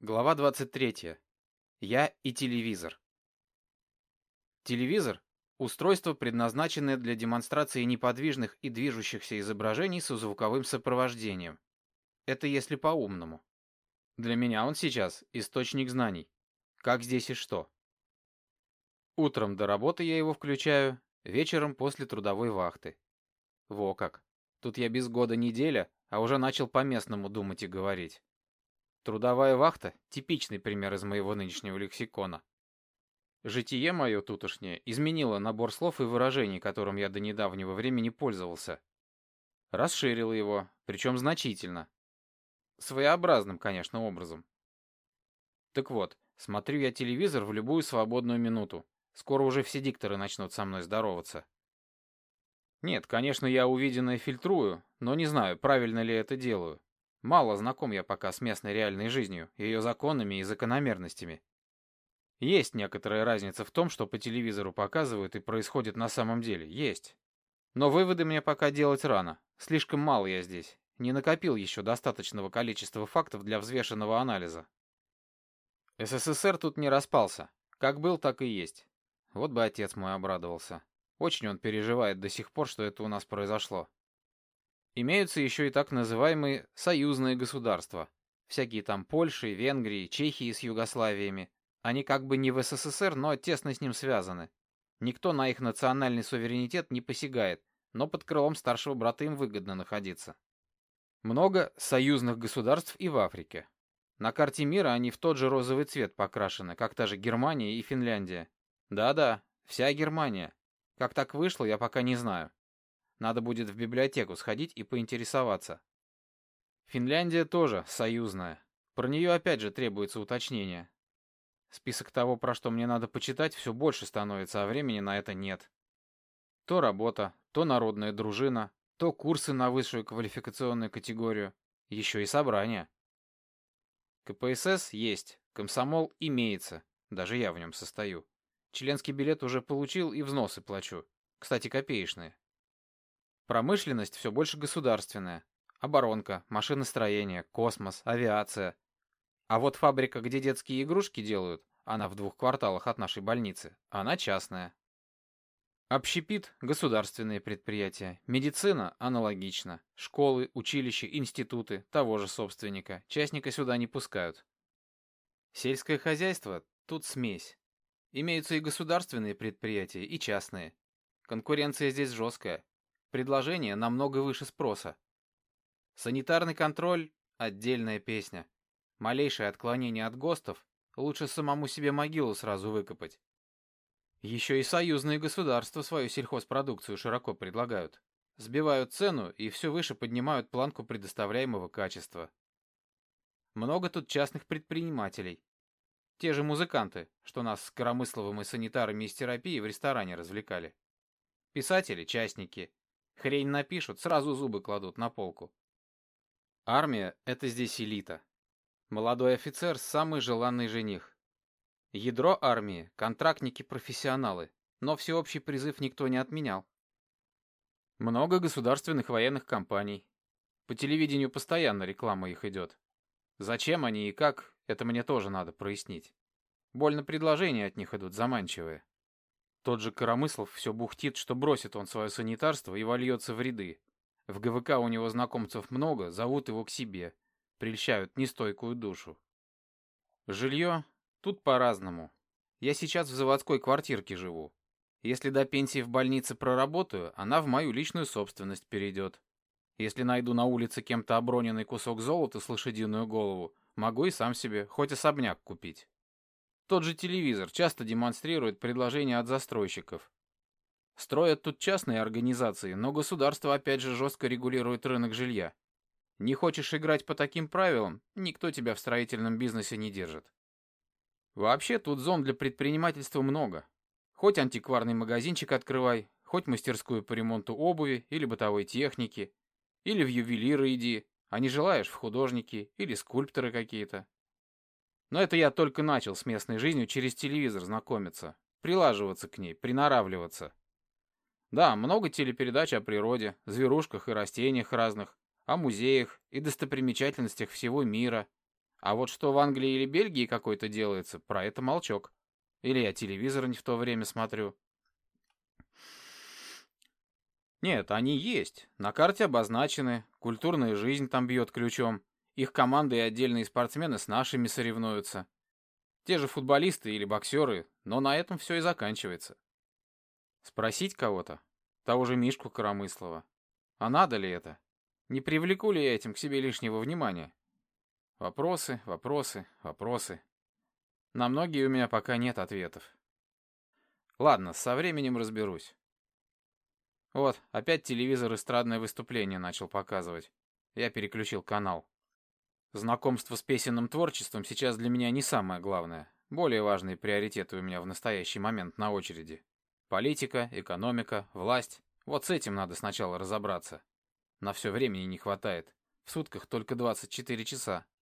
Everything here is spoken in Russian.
Глава 23. Я и телевизор. Телевизор — устройство, предназначенное для демонстрации неподвижных и движущихся изображений со звуковым сопровождением. Это если по-умному. Для меня он сейчас источник знаний. Как здесь и что. Утром до работы я его включаю, вечером после трудовой вахты. Во как. Тут я без года неделя, а уже начал по-местному думать и говорить. Трудовая вахта — типичный пример из моего нынешнего лексикона. Житие мое тутошнее изменило набор слов и выражений, которым я до недавнего времени пользовался. Расширило его, причем значительно. Своеобразным, конечно, образом. Так вот, смотрю я телевизор в любую свободную минуту. Скоро уже все дикторы начнут со мной здороваться. Нет, конечно, я увиденное фильтрую, но не знаю, правильно ли это делаю. Мало знаком я пока с местной реальной жизнью, ее законами и закономерностями. Есть некоторая разница в том, что по телевизору показывают и происходит на самом деле. Есть. Но выводы мне пока делать рано. Слишком мало я здесь. Не накопил еще достаточного количества фактов для взвешенного анализа. СССР тут не распался. Как был, так и есть. Вот бы отец мой обрадовался. Очень он переживает до сих пор, что это у нас произошло. Имеются еще и так называемые союзные государства. Всякие там Польши, Венгрии, Чехии с Югославиями. Они как бы не в СССР, но тесно с ним связаны. Никто на их национальный суверенитет не посягает, но под крылом старшего брата им выгодно находиться. Много союзных государств и в Африке. На карте мира они в тот же розовый цвет покрашены, как та же Германия и Финляндия. Да-да, вся Германия. Как так вышло, я пока не знаю. Надо будет в библиотеку сходить и поинтересоваться. Финляндия тоже союзная. Про нее опять же требуется уточнение. Список того, про что мне надо почитать, все больше становится, а времени на это нет. То работа, то народная дружина, то курсы на высшую квалификационную категорию, еще и собрания. КПСС есть, комсомол имеется, даже я в нем состою. Членский билет уже получил и взносы плачу, кстати, копеечные. Промышленность все больше государственная. Оборонка, машиностроение, космос, авиация. А вот фабрика, где детские игрушки делают, она в 2 кварталах от нашей больницы, она частная. Общепит — государственные предприятия. Медицина — аналогично. Школы, училища, институты — того же собственника. Частника сюда не пускают. Сельское хозяйство — тут смесь. Имеются и государственные предприятия, и частные. Конкуренция здесь жесткая. Предложение намного выше спроса. Санитарный контроль — отдельная песня. Малейшее отклонение от ГОСТов лучше самому себе могилу сразу выкопать. Еще и союзные государства свою сельхозпродукцию широко предлагают. Сбивают цену и все выше поднимают планку предоставляемого качества. Много тут частных предпринимателей. Те же музыканты, что нас с Коромысловым и санитарами из терапии в ресторане развлекали. Писатели — частники. Хрень напишут, сразу зубы кладут на полку. Армия — это здесь элита. Молодой офицер — самый желанный жених. Ядро армии — контрактники-профессионалы, но всеобщий призыв никто не отменял. Много государственных военных компаний. По телевидению постоянно реклама их идет. Зачем они и как, это мне тоже надо прояснить. Больно предложения от них идут заманчивые. Тот же Коромыслов все бухтит, что бросит он свое санитарство и вольется в ряды. В ГВК у него знакомцев много, зовут его к себе. Прельщают нестойкую душу. Жилье тут по-разному. Я сейчас в заводской квартирке живу. Если до пенсии в больнице проработаю, она в мою личную собственность перейдет. Если найду на улице кем-то оброненный кусок золота с лошадиную голову, могу и сам себе хоть особняк купить. Тот же телевизор часто демонстрирует предложения от застройщиков. Строят тут частные организации, но государство опять же жестко регулирует рынок жилья. Не хочешь играть по таким правилам, никто тебя в строительном бизнесе не держит. Вообще тут зон для предпринимательства много. Хоть антикварный магазинчик открывай, хоть мастерскую по ремонту обуви или бытовой техники, или в ювелиры иди, а не желаешь в художники или скульпторы какие-то. Но это я только начал с местной жизнью через телевизор знакомиться, прилаживаться к ней, приноравливаться. Да, много телепередач о природе, зверушках и растениях разных, о музеях и достопримечательностях всего мира, А вот что в Англии или Бельгии какой-то делается, про это молчок. Или я телевизор не в то время смотрю. Нет, они есть. На карте обозначены. Культурная жизнь там бьет ключом. Их команды и отдельные спортсмены с нашими соревнуются. Те же футболисты или боксеры, но на этом все и заканчивается. Спросить кого-то? Того же Мишку Коромыслова. А надо ли это? Не привлеку ли я этим к себе лишнего внимания? Вопросы, вопросы, вопросы. На многие у меня пока нет ответов. Ладно, со временем разберусь. Вот, опять телевизор эстрадное выступление начал показывать. Я переключил канал. Знакомство с песенным творчеством сейчас для меня не самое главное. Более важные приоритеты у меня в настоящий момент на очереди. Политика, экономика, власть. Вот с этим надо сначала разобраться. На все времени не хватает. В сутках только 24 часа.